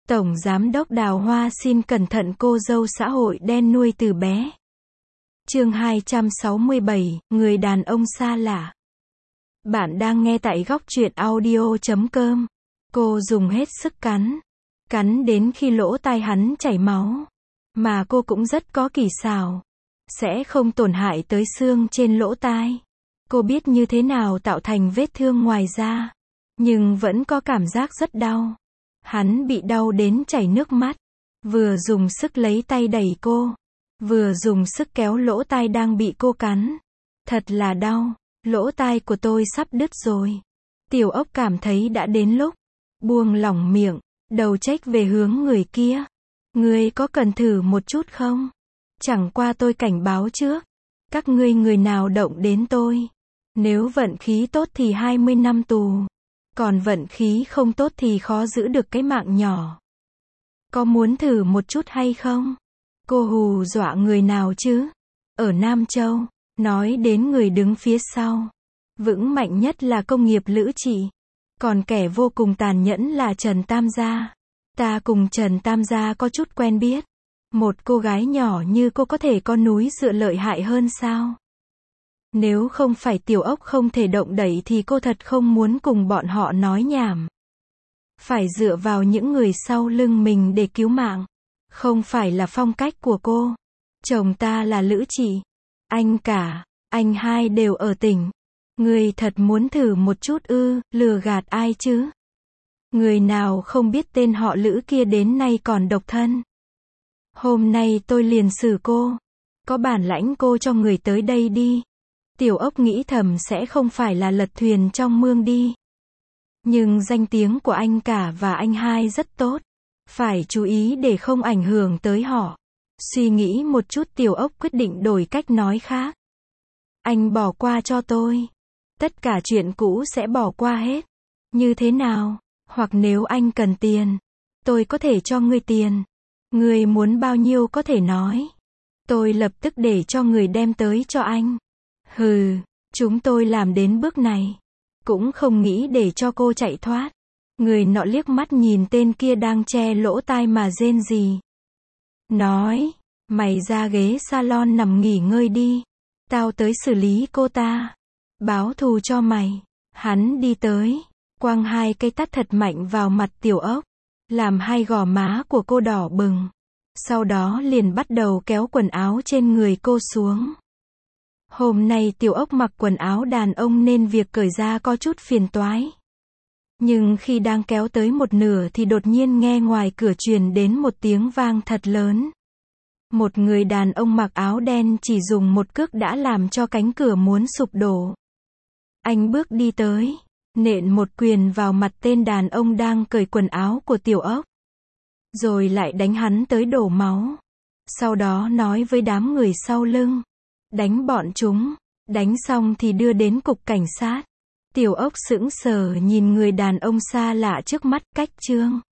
Tổng Giám đốc Đào Hoa xin cẩn thận cô dâu xã hội đen nuôi từ bé. Chương 267, người đàn ông xa lạ. Bạn đang nghe tại góc truyện audio.com. Cô dùng hết sức cắn đến khi lỗ tai hắn chảy máu. Mà cô cũng rất có kỳ xảo. Sẽ không tổn hại tới xương trên lỗ tai. Cô biết như thế nào tạo thành vết thương ngoài da. Nhưng vẫn có cảm giác rất đau. Hắn bị đau đến chảy nước mắt. Vừa dùng sức lấy tay đẩy cô. Vừa dùng sức kéo lỗ tai đang bị cô cắn. Thật là đau. Lỗ tai của tôi sắp đứt rồi. Tiểu ốc cảm thấy đã đến lúc buông lỏng miệng, đầu chếch về hướng người kia. Ngươi có cần thử một chút không? Chẳng qua tôi cảnh báo trước. Các ngươi người nào động đến tôi. Nếu vận khí tốt thì 20 năm tù. Còn vận khí không tốt thì khó giữ được cái mạng nhỏ. Có muốn thử một chút hay không? Cô hù dọa người nào chứ? Ở Nam Châu, nói đến người đứng phía sau. Vững mạnh nhất là công nghiệp Lữ Trị. Còn kẻ vô cùng tàn nhẫn là Trần Tam Gia. Ta cùng Trần Tam Gia có chút quen biết. Một cô gái nhỏ như cô có thể có núi dựa lợi hại hơn sao? Nếu không phải Tiểu ốc không thể động đậy thì cô thật không muốn cùng bọn họ nói nhảm. Phải dựa vào những người sau lưng mình để cứu mạng. Không phải là phong cách của cô. Chồng ta là Lữ Trị. Anh cả, anh hai đều ở tỉnh. Người thật muốn thử một chút ư, lừa gạt ai chứ? Người nào không biết tên họ Lữ kia đến nay còn độc thân. Hôm nay tôi liền xử cô. Có bản lãnh cô cho người tới đây đi. Tiểu ốc nghĩ thầm sẽ không phải là lật thuyền trong mương đi. Nhưng danh tiếng của anh cả và anh hai rất tốt. Phải chú ý để không ảnh hưởng tới họ. Suy nghĩ một chút Tiểu ốc quyết định đổi cách nói khác. Anh bỏ qua cho tôi. Tất cả chuyện cũ sẽ bỏ qua hết. Như thế nào? Hoặc nếu anh cần tiền, tôi có thể cho ngươi tiền. Ngươi muốn bao nhiêu có thể nói. Tôi lập tức để cho người đem tới cho anh. Hừ, chúng tôi làm đến bước này. Cũng không nghĩ để cho cô chạy thoát. Người nọ liếc mắt nhìn tên kia đang che lỗ tai mà rên rỉ. Nói, mày ra ghế salon nằm nghỉ ngơi đi. Tao tới xử lý cô ta. Báo thù cho mày. Hắn đi tới, quăng hai cây tát thật mạnh vào mặt Tiểu ốc. Làm hai gò má của cô đỏ bừng. Sau đó liền bắt đầu kéo quần áo trên người cô xuống. Hôm nay Tiểu ốc mặc quần áo đàn ông nên việc cởi ra có chút phiền toái. Nhưng khi đang kéo tới một nửa thì đột nhiên nghe ngoài cửa truyền đến một tiếng vang thật lớn. Một người đàn ông mặc áo đen chỉ dùng một cước đã làm cho cánh cửa muốn sụp đổ. Anh bước đi tới, nện một quyền vào mặt tên đàn ông đang cởi quần áo của Tiểu ốc. Rồi lại đánh hắn tới đổ máu. Sau đó nói với đám người sau lưng. Đánh bọn chúng. Đánh xong thì đưa đến cục cảnh sát. Tiểu ốc sững sờ nhìn người đàn ông xa lạ trước mắt, cách trương.